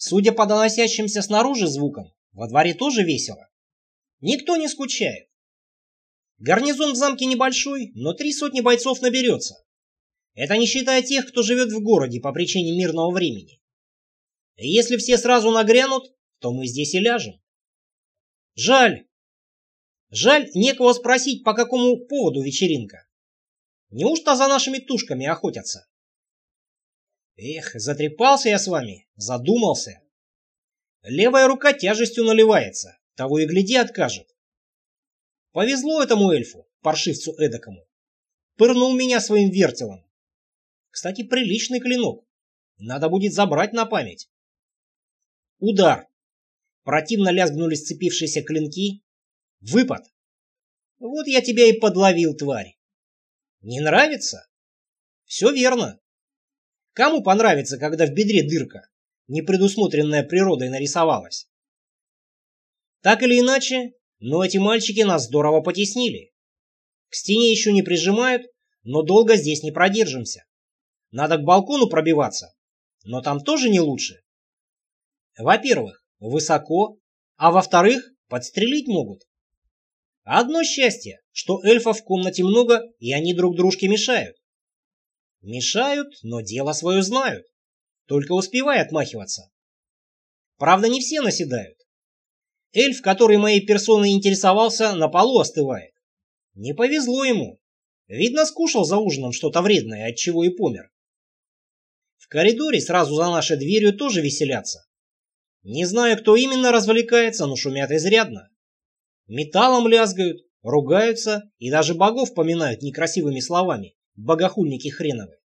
Судя по доносящимся снаружи звукам, во дворе тоже весело. Никто не скучает. Гарнизон в замке небольшой, но 3 сотни бойцов наберется. Это не считая тех, кто живет в городе по причине мирного времени. И если все сразу нагрянут, то мы здесь и ляжем. Жаль. Жаль, некого спросить, по какому поводу вечеринка. Неужто за нашими тушками охотятся? Эх, затрепался я с вами, задумался. Левая рука тяжестью наливается, того и гляди откажет. Повезло этому эльфу, паршивцу эдакому. Пырнул меня своим вертелом. Кстати, приличный клинок. Надо будет забрать на память. Удар. Противно лязгнули сцепившиеся клинки. Выпад. Вот я тебя и подловил, тварь. Не нравится? Все верно. Кому понравится, когда в бедре дырка, непредусмотренная природой, нарисовалась? Так или иначе, но эти мальчики нас здорово потеснили. К стене еще не прижимают, но долго здесь не продержимся. Надо к балкону пробиваться, но там тоже не лучше. Во-первых, высоко, а во-вторых, подстрелить могут. Одно счастье, что эльфов в комнате много, и они друг дружке мешают. Мешают, но дело свое знают, только успевай отмахиваться. Правда, не все наседают. Эльф, который моей персоной интересовался, на полу остывает. Не повезло ему. Видно, скушал за ужином что-то вредное, отчего и помер. В коридоре сразу за нашей дверью тоже веселятся. Не знаю, кто именно развлекается, но шумят изрядно. Металлом лязгают, ругаются и даже богов поминают некрасивыми словами, богохульники хреновы.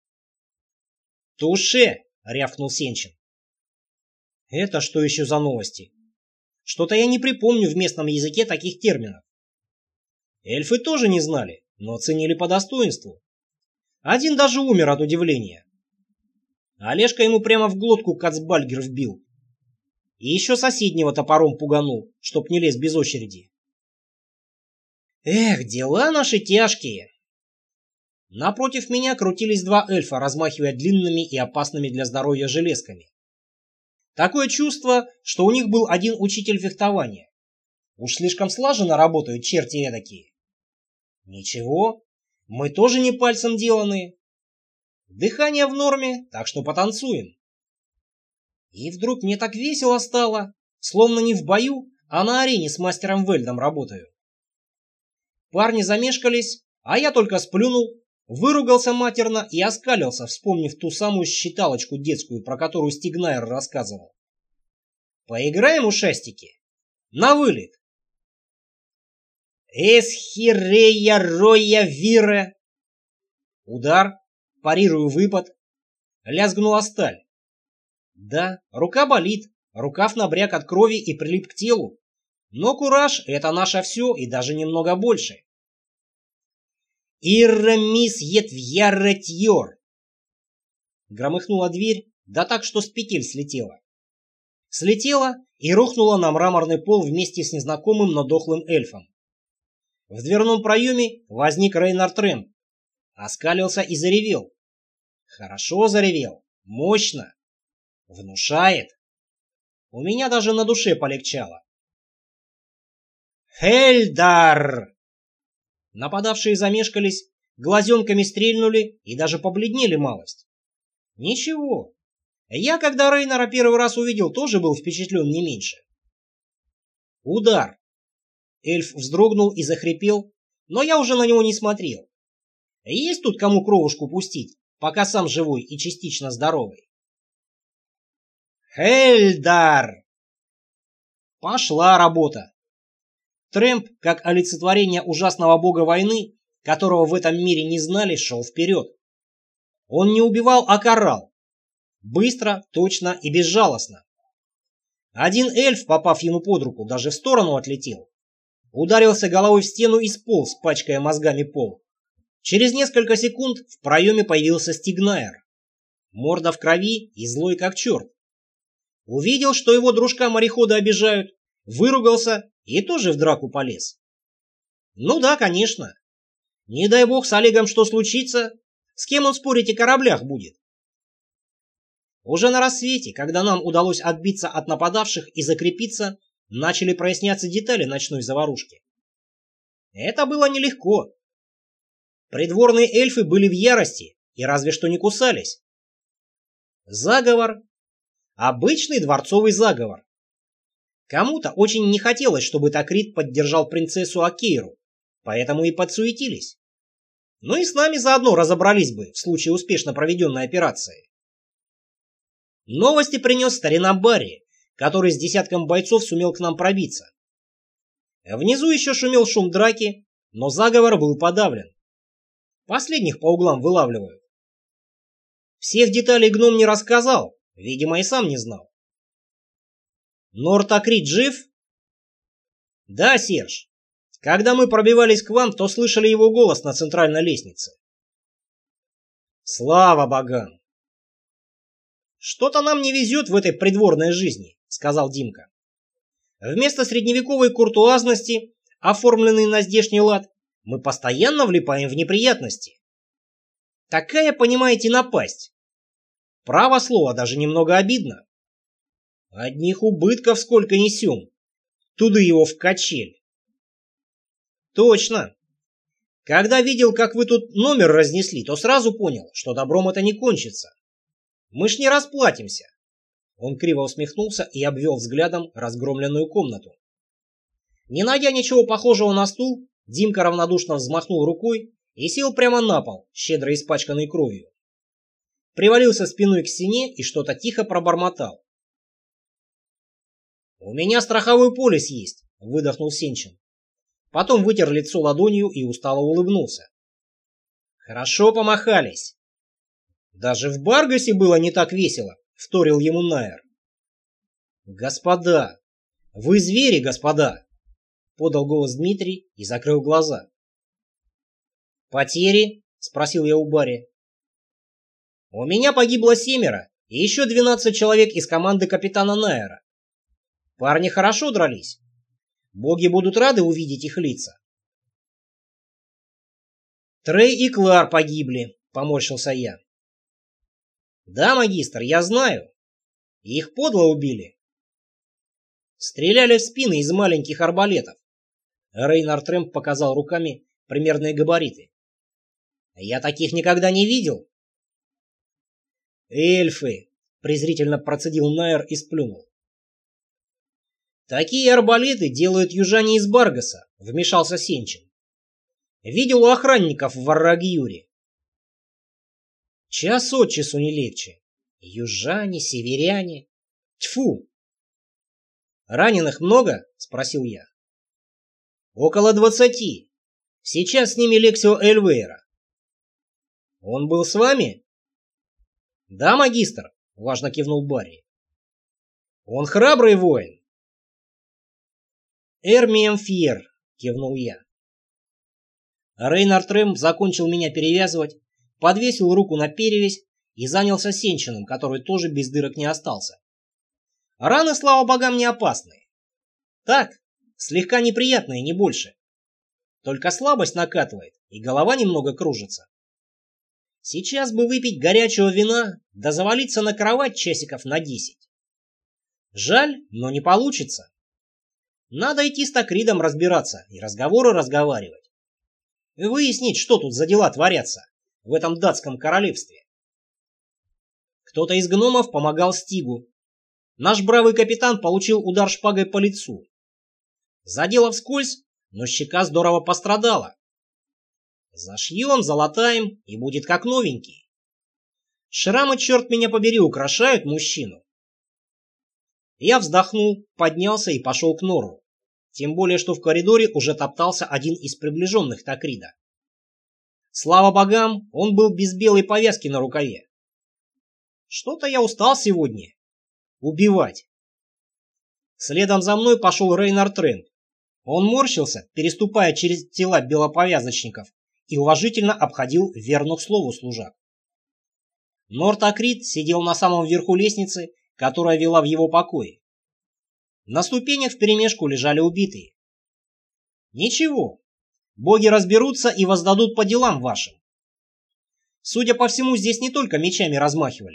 «Туше!» — рявкнул Сенчин. Это что еще за новости? Что-то я не припомню в местном языке таких терминов. Эльфы тоже не знали, но оценили по достоинству. Один даже умер от удивления. Олежка ему прямо в глотку кацбальгер вбил. И еще соседнего топором пуганул, чтоб не лез без очереди. Эх, дела наши тяжкие. Напротив меня крутились два эльфа, размахивая длинными и опасными для здоровья железками. Такое чувство, что у них был один учитель фехтования. Уж слишком слаженно работают черти эдакие. Ничего, мы тоже не пальцем деланные. Дыхание в норме, так что потанцуем. И вдруг мне так весело стало, словно не в бою, а на арене с мастером Вельдом работаю. Парни замешкались, а я только сплюнул, выругался матерно и оскалился, вспомнив ту самую считалочку детскую, про которую Стигнайр рассказывал. Поиграем, ушастики? На вылет! Эсхирея роя вира! Удар, парирую выпад, лязгнула сталь. Да, рука болит, рукав набряк от крови и прилип к телу. Но кураж — это наше все и даже немного больше. «Иррамис етвьяретьор!» Громыхнула дверь, да так, что с петель слетела. Слетела и рухнула на мраморный пол вместе с незнакомым, но дохлым эльфом. В дверном проеме возник Рейнар Трэмп, оскалился и заревел. Хорошо заревел, мощно. Внушает. У меня даже на душе полегчало. «Хельдар!» Нападавшие замешкались, глазенками стрельнули и даже побледнели малость. Ничего. Я, когда Рейнара первый раз увидел, тоже был впечатлен не меньше. Удар. Эльф вздрогнул и захрипел, но я уже на него не смотрел. Есть тут кому кровушку пустить, пока сам живой и частично здоровый. Хельдар! Пошла работа. Трэмп, как олицетворение ужасного бога войны, которого в этом мире не знали, шел вперед. Он не убивал, а карал. Быстро, точно и безжалостно. Один эльф, попав ему под руку, даже в сторону отлетел. Ударился головой в стену и сполз, пачкая мозгами пол. Через несколько секунд в проеме появился Стигнайр. Морда в крови и злой как черт. Увидел, что его дружка-морехода обижают, выругался и тоже в драку полез. Ну да, конечно. Не дай бог с Олегом что случится, с кем он спорить о кораблях будет. Уже на рассвете, когда нам удалось отбиться от нападавших и закрепиться, начали проясняться детали ночной заварушки. Это было нелегко. Придворные эльфы были в ярости и разве что не кусались. Заговор. Обычный дворцовый заговор. Кому-то очень не хотелось, чтобы Такрит поддержал принцессу Акейру, поэтому и подсуетились. Ну и с нами заодно разобрались бы в случае успешно проведенной операции. Новости принес старина Барри, который с десятком бойцов сумел к нам пробиться. Внизу еще шумел шум драки, но заговор был подавлен. Последних по углам вылавливают. Всех деталей гном не рассказал, видимо, и сам не знал. Нор Такрит жив? Да, Серж. Когда мы пробивались к вам, то слышали его голос на центральной лестнице. Слава богам! Что-то нам не везет в этой придворной жизни, сказал Димка. Вместо средневековой куртуазности, оформленной на здешний лад, мы постоянно влипаем в неприятности. Такая, понимаете, напасть. Право слово, даже немного обидно. Одних убытков сколько несем. Туда его в качель. Точно. Когда видел, как вы тут номер разнесли, то сразу понял, что добром это не кончится. Мы ж не расплатимся. Он криво усмехнулся и обвел взглядом разгромленную комнату. Не найдя ничего похожего на стул, Димка равнодушно взмахнул рукой и сел прямо на пол, щедро испачканный кровью. Привалился спиной к стене и что-то тихо пробормотал. «У меня страховой полис есть», — выдохнул Сенчин. Потом вытер лицо ладонью и устало улыбнулся. «Хорошо помахались». «Даже в Баргасе было не так весело», — вторил ему Найер. «Господа! Вы звери, господа!» — подал голос Дмитрий и закрыл глаза. «Потери?» — спросил я у Барри. «У меня погибло 7 и еще 12 человек из команды капитана Найера. Парни хорошо дрались. Боги будут рады увидеть их лица». «Трей и Клар погибли», — поморщился я. «Да, магистр, я знаю. Их подло убили. Стреляли в спины из маленьких арбалетов». Рейнар Трэмп показал руками примерные габариты. «Я таких никогда не видел». «Эльфы», — презрительно процедил Найер и сплюнул. «Такие арбалеты делают южане из Баргаса», — вмешался Сенчин. «Видел у охранников в Варрагьюре». Час от часу не легче. Южане, северяне. Тьфу! «Раненых много?» — спросил я. «Около 20. Сейчас с ними Лексио Эльвейра». «Он был с вами?» «Да, магистр», — важно кивнул Барри. «Он храбрый воин». «Эрмием Фьер», — кивнул я. Рейнар Трэмп закончил меня перевязывать, подвесил руку на перевязь и занялся Сенчиным, который тоже без дырок не остался. Раны, слава богам, не опасные. Так, слегка неприятные, не больше. Только слабость накатывает, и голова немного кружится. Сейчас бы выпить горячего вина, да завалиться на кровать часиков на 10. Жаль, но не получится. Надо идти с Такридом разбираться и разговоры разговаривать. Выяснить, что тут за дела творятся в этом датском королевстве. Кто-то из гномов помогал Стигу. Наш бравый капитан получил удар шпагой по лицу. Задело вскользь, но щека здорово пострадала. Зашьем, залатаем, и будет как новенький. Шрамы, черт меня побери, украшают мужчину. Я вздохнул, поднялся и пошел к Нору. Тем более, что в коридоре уже топтался один из приближенных Такрида. Слава богам, он был без белой повязки на рукаве. Что-то я устал сегодня. Убивать. Следом за мной пошел Рейнар Трэмп. Он морщился, переступая через тела белоповязочников, и уважительно обходил верных слову служак. Нор Такрид сидел на самом верху лестницы, которая вела в его покои. На ступенях вперемешку лежали убитые. Ничего, боги разберутся и воздадут по делам вашим. Судя по всему, здесь не только мечами размахивали,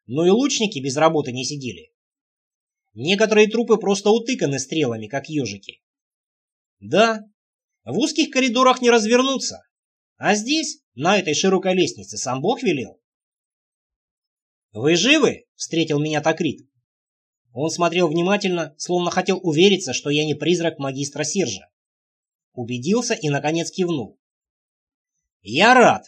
но и лучники без работы не сидели. Некоторые трупы просто утыканы стрелами, как ежики. Да, в узких коридорах не развернуться, а здесь, на этой широкой лестнице, сам Бог велел. «Вы живы?» — встретил меня Такрит. Он смотрел внимательно, словно хотел увериться, что я не призрак магистра Сержа. Убедился и, наконец, кивнул. «Я рад».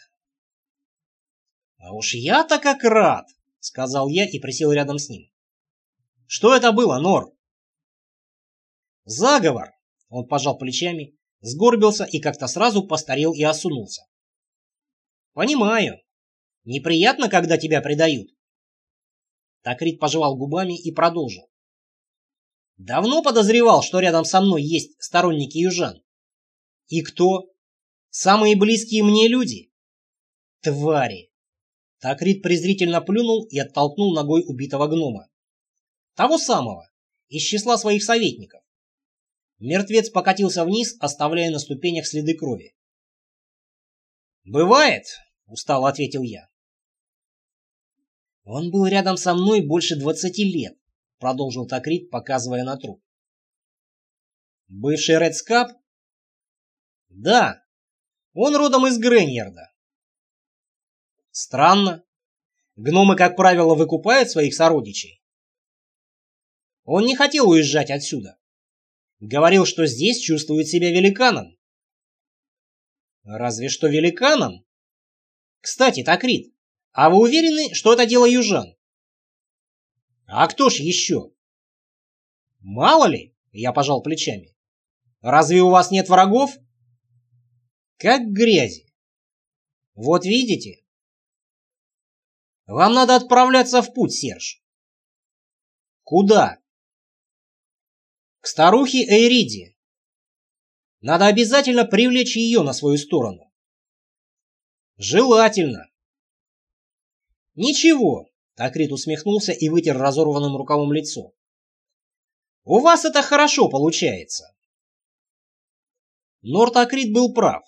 «А уж я-то как рад», — сказал я и присел рядом с ним. «Что это было, Нор?» «Заговор», — он пожал плечами, сгорбился и как-то сразу постарел и осунулся. «Понимаю. Неприятно, когда тебя предают». Такрит пожевал губами и продолжил. «Давно подозревал, что рядом со мной есть сторонники южан. И кто? Самые близкие мне люди? Твари!» Такрит презрительно плюнул и оттолкнул ногой убитого гнома. Того самого, из числа своих советников. Мертвец покатился вниз, оставляя на ступенях следы крови. «Бывает», — устало ответил я. «Он был рядом со мной больше 20 лет», — продолжил Такрит, показывая на труп. «Бывший Редскап?» «Да, он родом из Грэньярда». «Странно. Гномы, как правило, выкупают своих сородичей». «Он не хотел уезжать отсюда. Говорил, что здесь чувствует себя великаном». «Разве что великаном? Кстати, Такрит, а вы уверены, что это дело южан?» «А кто ж еще?» «Мало ли», — я пожал плечами. «Разве у вас нет врагов?» «Как грязи. Вот видите? Вам надо отправляться в путь, Серж». «Куда?» «К старухе Эйриде. Надо обязательно привлечь ее на свою сторону». «Желательно». «Ничего», — Такрит усмехнулся и вытер разорванным рукавом лицо. «У вас это хорошо получается». Нор Такрит был прав.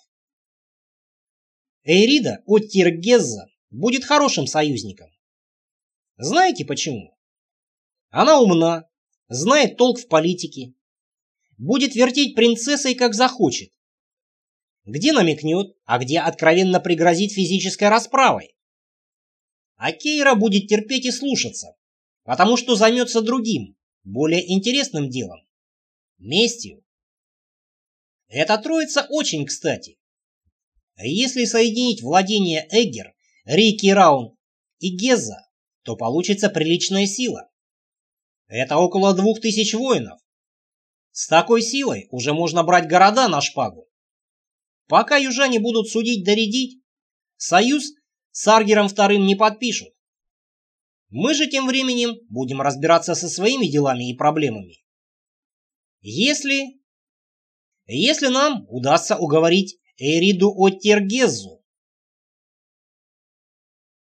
Эйрида от Тиргезза будет хорошим союзником. Знаете почему? Она умна, знает толк в политике, будет вертеть принцессой, как захочет. Где намекнет, а где откровенно пригрозит физической расправой. А Кейра будет терпеть и слушаться, потому что займется другим, более интересным делом – местью. Эта троица очень кстати. Если соединить владения Эггер, Рики Раун и Гезза, то получится приличная сила. Это около 2000 воинов. С такой силой уже можно брать города на шпагу. Пока южане будут судить да рядить, союз с Аргером II не подпишут. Мы же тем временем будем разбираться со своими делами и проблемами. Если нам удастся уговорить Эйриду от Тиргеззу.